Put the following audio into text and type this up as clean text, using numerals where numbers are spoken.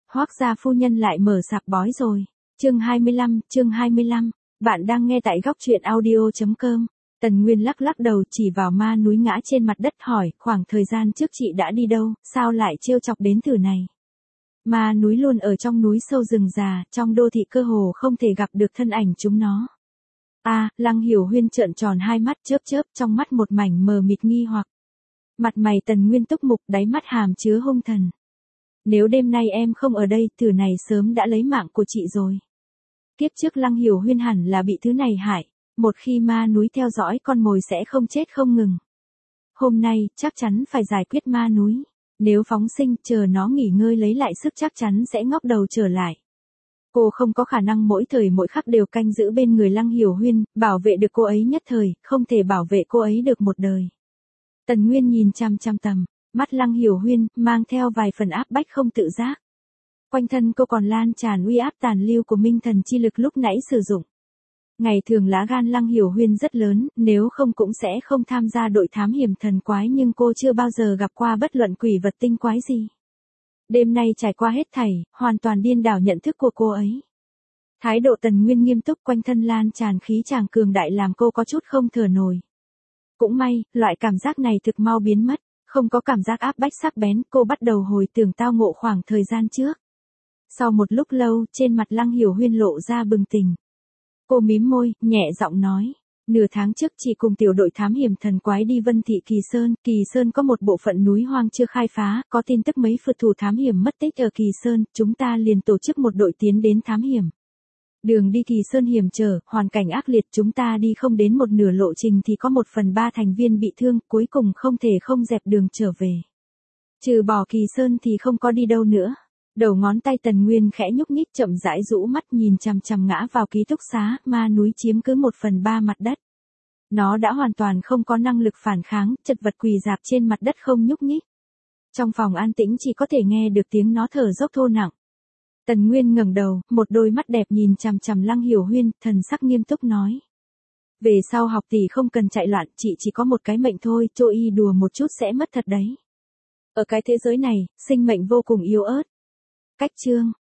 Hoác gia phu nhân lại mở sạp bói rồi. Chương 25. Bạn đang nghe tại góc truyện audio.com. Tần Nguyên lắc lắc đầu chỉ vào ma núi ngã trên mặt đất hỏi, khoảng thời gian trước chị đã đi đâu, sao lại trêu chọc đến từ này. Ma núi luôn ở trong núi sâu rừng già, trong đô thị cơ hồ không thể gặp được thân ảnh chúng nó. Lăng Hiểu Huyên trợn tròn hai mắt chớp trong mắt một mảnh mờ mịt nghi hoặc. Mặt mày Tần Nguyên túc mục, đáy mắt hàm chứa hung thần. Nếu đêm nay em không ở đây, thử này sớm đã lấy mạng của chị rồi. Kiếp trước Lăng Hiểu Huyên hẳn là bị thứ này hại, một khi ma núi theo dõi con mồi sẽ không chết không ngừng. Hôm nay, chắc chắn phải giải quyết ma núi. Nếu phóng sinh, chờ nó nghỉ ngơi lấy lại sức chắc chắn sẽ ngóc đầu trở lại. Cô không có khả năng mỗi thời mỗi khắc đều canh giữ bên người Lăng Hiểu Huyên, bảo vệ được cô ấy nhất thời, không thể bảo vệ cô ấy được một đời. Tần Nguyên nhìn chăm tầm, mắt Lăng Hiểu Huyên, mang theo vài phần áp bách không tự giác. Quanh thân cô còn lan tràn uy áp tàn lưu của minh thần chi lực lúc nãy sử dụng. Ngày thường lá gan Lăng Hiểu Huyên rất lớn, nếu không cũng sẽ không tham gia đội thám hiểm thần quái, nhưng cô chưa bao giờ gặp qua bất luận quỷ vật tinh quái gì. Đêm nay trải qua hết thảy, hoàn toàn điên đảo nhận thức của cô ấy. Thái độ Tần Nguyên nghiêm túc, quanh thân lan tràn khí tràng cường đại làm cô có chút không thở nổi. Cũng may, loại cảm giác này thực mau biến mất, không có cảm giác áp bách sắc bén, cô bắt đầu hồi tưởng tao ngộ khoảng thời gian trước. Sau một lúc lâu, trên mặt Lăng Hiểu Huyên lộ ra bừng tỉnh. Cô mím môi, nhẹ giọng nói, nửa tháng trước chị cùng tiểu đội thám hiểm thần quái đi Vân Thị Kỳ Sơn có một bộ phận núi hoang chưa khai phá, có tin tức mấy phượt thủ thám hiểm mất tích ở Kỳ Sơn, chúng ta liền tổ chức một đội tiến đến thám hiểm. Đường đi Kỳ Sơn hiểm trở, hoàn cảnh ác liệt, chúng ta đi không đến một nửa lộ trình thì có 1/3 thành viên bị thương, cuối cùng không thể không dẹp đường trở về. Trừ bỏ Kỳ Sơn thì không có đi đâu nữa. Đầu ngón tay Tần Nguyên khẽ nhúc nhích chậm rãi rũ mắt nhìn chằm ngã vào ký túc xá, ma núi chiếm cứ 1/3 mặt đất. Nó đã hoàn toàn không có năng lực phản kháng, chật vật quỳ rạp trên mặt đất không nhúc nhích. Trong phòng an tĩnh chỉ có thể nghe được tiếng nó thở dốc thô nặng. Tần Nguyên ngẩng đầu, một đôi mắt đẹp nhìn chằm Lăng Hiểu Huyên, thần sắc nghiêm túc nói. Về sau học tỷ không cần chạy loạn, chị chỉ có một cái mệnh thôi, trôi y đùa một chút sẽ mất thật đấy. Ở cái thế giới này, sinh mệnh vô cùng yếu ớt. Cách chương